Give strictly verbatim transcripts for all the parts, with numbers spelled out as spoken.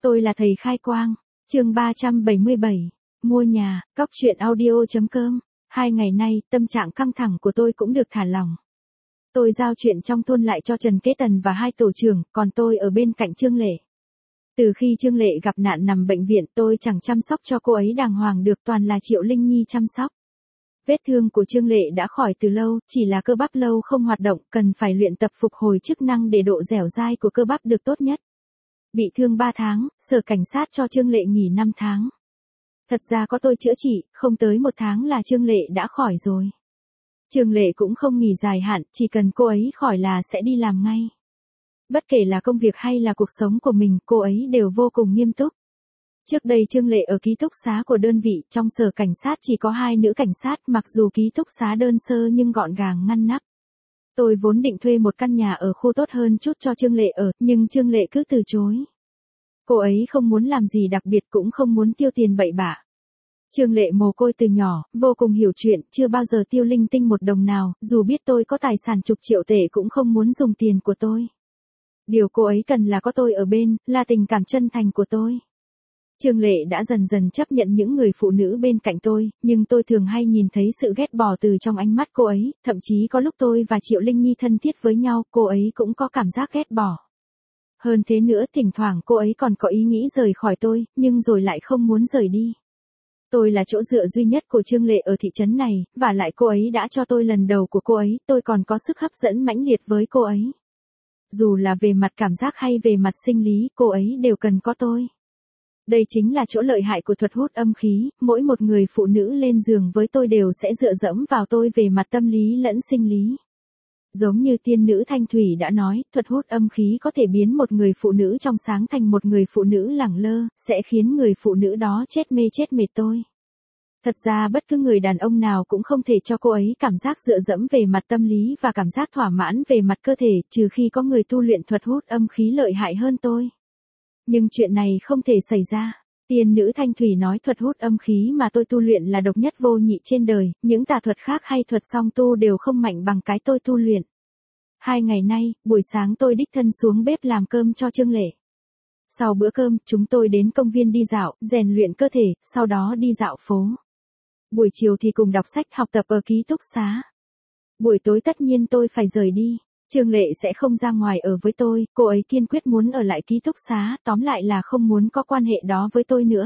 Tôi là thầy khai quang. Chương ba trăm bảy mươi bảy. Mua nhà, cóc truyện audio.com. Hai ngày nay, tâm trạng căng thẳng của tôi cũng được thả lỏng. Tôi giao chuyện trong thôn lại cho Trần Kế Tần và hai tổ trưởng, còn tôi ở bên cạnh Trương Lệ. Từ khi Trương Lệ gặp nạn nằm bệnh viện, tôi chẳng chăm sóc cho cô ấy đàng hoàng được, toàn là Triệu Linh Nhi chăm sóc. Vết thương của Trương Lệ đã khỏi từ lâu, chỉ là cơ bắp lâu không hoạt động, cần phải luyện tập phục hồi chức năng để độ dẻo dai của cơ bắp được tốt nhất. Bị thương ba tháng, sở cảnh sát cho Trương Lệ nghỉ năm tháng. Thật ra có tôi chữa trị, không tới một tháng là Trương Lệ đã khỏi rồi. Trương Lệ cũng không nghỉ dài hạn, chỉ cần cô ấy khỏi là sẽ đi làm ngay. Bất kể là công việc hay là cuộc sống của mình, cô ấy đều vô cùng nghiêm túc. Trước đây Trương Lệ ở ký túc xá của đơn vị, trong sở cảnh sát chỉ có hai nữ cảnh sát, mặc dù ký túc xá đơn sơ nhưng gọn gàng ngăn nắp. Tôi vốn định thuê một căn nhà ở khu tốt hơn chút cho Trương Lệ ở, nhưng Trương Lệ cứ từ chối. Cô ấy không muốn làm gì đặc biệt, cũng không muốn tiêu tiền bậy bạ. Trương Lệ mồ côi từ nhỏ, vô cùng hiểu chuyện, chưa bao giờ tiêu linh tinh một đồng nào, dù biết tôi có tài sản chục triệu tệ cũng không muốn dùng tiền của tôi. Điều cô ấy cần là có tôi ở bên, là tình cảm chân thành của tôi. Trương Lệ đã dần dần chấp nhận những người phụ nữ bên cạnh tôi, nhưng tôi thường hay nhìn thấy sự ghét bỏ từ trong ánh mắt cô ấy, thậm chí có lúc tôi và Triệu Linh Nhi thân thiết với nhau, cô ấy cũng có cảm giác ghét bỏ. Hơn thế nữa, thỉnh thoảng cô ấy còn có ý nghĩ rời khỏi tôi, nhưng rồi lại không muốn rời đi. Tôi là chỗ dựa duy nhất của Trương Lệ ở thị trấn này, và lại cô ấy đã cho tôi lần đầu của cô ấy, tôi còn có sức hấp dẫn mãnh liệt với cô ấy. Dù là về mặt cảm giác hay về mặt sinh lý, cô ấy đều cần có tôi. Đây chính là chỗ lợi hại của thuật hút âm khí, mỗi một người phụ nữ lên giường với tôi đều sẽ dựa dẫm vào tôi về mặt tâm lý lẫn sinh lý. Giống như tiên nữ Thanh Thủy đã nói, thuật hút âm khí có thể biến một người phụ nữ trong sáng thành một người phụ nữ lẳng lơ, sẽ khiến người phụ nữ đó chết mê chết mệt tôi. Thật ra bất cứ người đàn ông nào cũng không thể cho cô ấy cảm giác dựa dẫm về mặt tâm lý và cảm giác thỏa mãn về mặt cơ thể, trừ khi có người tu luyện thuật hút âm khí lợi hại hơn tôi. Nhưng chuyện này không thể xảy ra. Tiên nữ Thanh Thủy nói thuật hút âm khí mà tôi tu luyện là độc nhất vô nhị trên đời, những tà thuật khác hay thuật song tu đều không mạnh bằng cái tôi tu luyện. Hai ngày nay, buổi sáng tôi đích thân xuống bếp làm cơm cho Trương Lệ. Sau bữa cơm, chúng tôi đến công viên đi dạo, rèn luyện cơ thể, sau đó đi dạo phố. Buổi chiều thì cùng đọc sách học tập ở ký túc xá. Buổi tối tất nhiên tôi phải rời đi. Trương Lệ sẽ không ra ngoài ở với tôi, cô ấy kiên quyết muốn ở lại ký túc xá, tóm lại là không muốn có quan hệ đó với tôi nữa.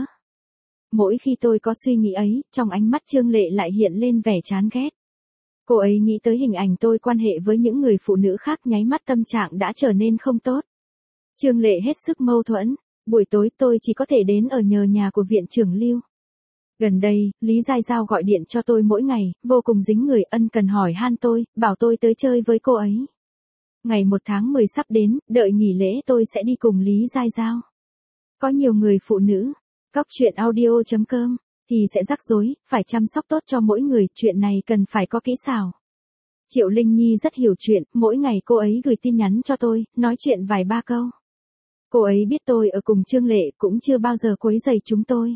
Mỗi khi tôi có suy nghĩ ấy, trong ánh mắt Trương Lệ lại hiện lên vẻ chán ghét. Cô ấy nghĩ tới hình ảnh tôi quan hệ với những người phụ nữ khác, nháy mắt tâm trạng đã trở nên không tốt. Trương Lệ hết sức mâu thuẫn, buổi tối tôi chỉ có thể đến ở nhờ nhà của viện trưởng Lưu. Gần đây, Lý Giai Giao gọi điện cho tôi mỗi ngày, vô cùng dính người, ân cần hỏi han tôi, bảo tôi tới chơi với cô ấy. Ngày một tháng mười sắp đến, đợi nghỉ lễ tôi sẽ đi cùng Lý Giai Giao. Có nhiều người phụ nữ, cóc truyện audio.com, thì sẽ rắc rối, phải chăm sóc tốt cho mỗi người, chuyện này cần phải có kỹ xảo. Triệu Linh Nhi rất hiểu chuyện, mỗi ngày cô ấy gửi tin nhắn cho tôi, nói chuyện vài ba câu. Cô ấy biết tôi ở cùng Trương Lệ, cũng chưa bao giờ quấy rầy chúng tôi.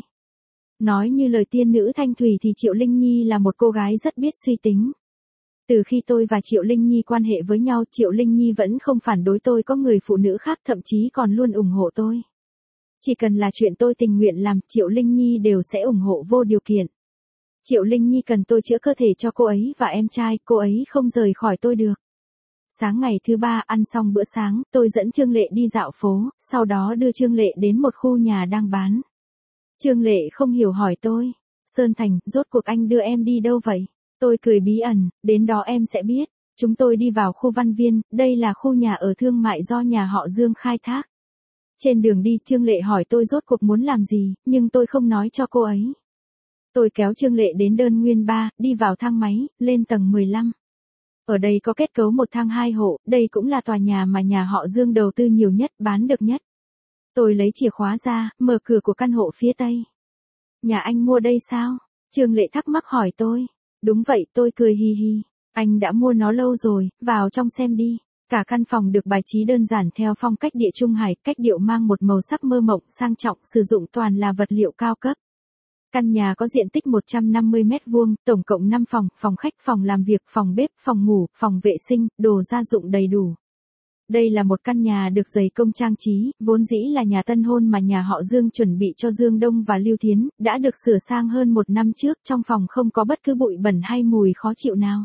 Nói như lời tiên nữ Thanh Thủy thì Triệu Linh Nhi là một cô gái rất biết suy tính. Từ khi tôi và Triệu Linh Nhi quan hệ với nhau, Triệu Linh Nhi vẫn không phản đối tôi có người phụ nữ khác, thậm chí còn luôn ủng hộ tôi. Chỉ cần là chuyện tôi tình nguyện làm, Triệu Linh Nhi đều sẽ ủng hộ vô điều kiện. Triệu Linh Nhi cần tôi chữa cơ thể cho cô ấy và em trai, cô ấy không rời khỏi tôi được. Sáng ngày thứ ba ăn xong bữa sáng, tôi dẫn Trương Lệ đi dạo phố, sau đó đưa Trương Lệ đến một khu nhà đang bán. Trương Lệ không hiểu hỏi tôi, Sơn Thành, rốt cuộc anh đưa em đi đâu vậy? Tôi cười bí ẩn, đến đó em sẽ biết. Chúng tôi đi vào khu Văn Viên, đây là khu nhà ở thương mại do nhà họ Dương khai thác. Trên đường đi, Trương Lệ hỏi tôi rốt cuộc muốn làm gì, nhưng tôi không nói cho cô ấy. Tôi kéo Trương Lệ đến đơn nguyên ba, đi vào thang máy, lên tầng mười lăm. Ở đây có kết cấu một thang hai hộ, đây cũng là tòa nhà mà nhà họ Dương đầu tư nhiều nhất, bán được nhất. Tôi lấy chìa khóa ra, mở cửa của căn hộ phía tây. Nhà anh mua đây sao? Trương Lệ thắc mắc hỏi tôi. Đúng vậy, tôi cười hi hi. Anh đã mua nó lâu rồi, vào trong xem đi. Cả căn phòng được bài trí đơn giản theo phong cách địa trung hải, cách điệu mang một màu sắc mơ mộng, sang trọng, sử dụng toàn là vật liệu cao cấp. Căn nhà có diện tích một trăm năm mươi mét vuông, tổng cộng năm phòng, phòng khách, phòng làm việc, phòng bếp, phòng ngủ, phòng vệ sinh, đồ gia dụng đầy đủ. Đây là một căn nhà được dày công trang trí, vốn dĩ là nhà tân hôn mà nhà họ Dương chuẩn bị cho Dương Đông và Lưu Thiến, đã được sửa sang hơn một năm trước, trong phòng không có bất cứ bụi bẩn hay mùi khó chịu nào.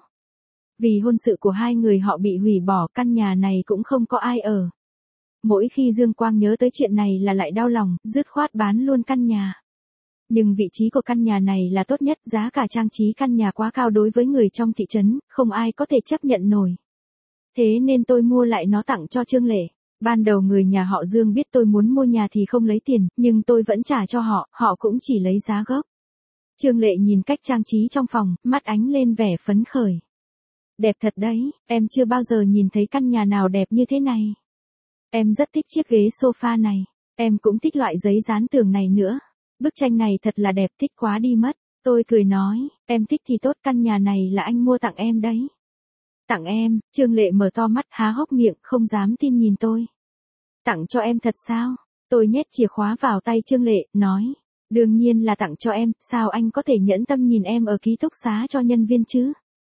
Vì hôn sự của hai người họ bị hủy bỏ, căn nhà này cũng không có ai ở. Mỗi khi Dương Quang nhớ tới chuyện này là lại đau lòng, dứt khoát bán luôn căn nhà. Nhưng vị trí của căn nhà này là tốt nhất, giá cả trang trí căn nhà quá cao đối với người trong thị trấn, không ai có thể chấp nhận nổi. Thế nên tôi mua lại nó tặng cho Trương Lệ. Ban đầu người nhà họ Dương biết tôi muốn mua nhà thì không lấy tiền, nhưng tôi vẫn trả cho họ, họ cũng chỉ lấy giá gốc. Trương Lệ nhìn cách trang trí trong phòng, mắt ánh lên vẻ phấn khởi. Đẹp thật đấy, em chưa bao giờ nhìn thấy căn nhà nào đẹp như thế này. Em rất thích chiếc ghế sofa này, em cũng thích loại giấy dán tường này nữa. Bức tranh này thật là đẹp, thích quá đi mất. Tôi cười nói, em thích thì tốt, căn nhà này là anh mua tặng em đấy. Tặng em? Trương Lệ mở to mắt há hốc miệng, không dám tin nhìn tôi. Tặng cho em thật sao? Tôi nhét chìa khóa vào tay Trương Lệ, nói. Đương nhiên là tặng cho em, sao anh có thể nhẫn tâm nhìn em ở ký túc xá cho nhân viên chứ?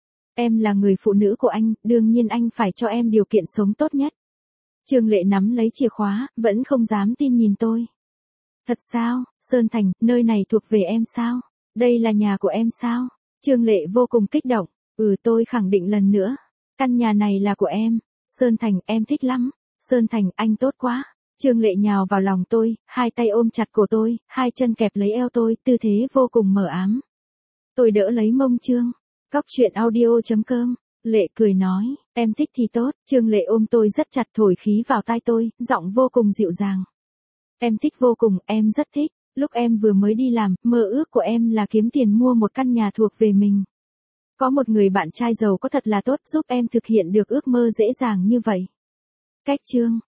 Em là người phụ nữ của anh, đương nhiên anh phải cho em điều kiện sống tốt nhất. Trương Lệ nắm lấy chìa khóa, vẫn không dám tin nhìn tôi. Thật sao, Sơn Thành, nơi này thuộc về em sao? Đây là nhà của em sao? Trương Lệ vô cùng kích động. Ừ, tôi khẳng định lần nữa. Căn nhà này là của em. Sơn Thành, em thích lắm. Sơn Thành, anh tốt quá. Trương Lệ nhào vào lòng tôi, hai tay ôm chặt cổ tôi, hai chân kẹp lấy eo tôi, tư thế vô cùng mờ ám. Tôi đỡ lấy mông Trương. Cóc truyện audio chấm com. Lệ cười nói, em thích thì tốt. Trương Lệ ôm tôi rất chặt, thổi khí vào tai tôi, giọng vô cùng dịu dàng. Em thích vô cùng, em rất thích. Lúc em vừa mới đi làm, mơ ước của em là kiếm tiền mua một căn nhà thuộc về mình. Có một người bạn trai giàu có thật là tốt, giúp em thực hiện được ước mơ dễ dàng như vậy. Cách Trương.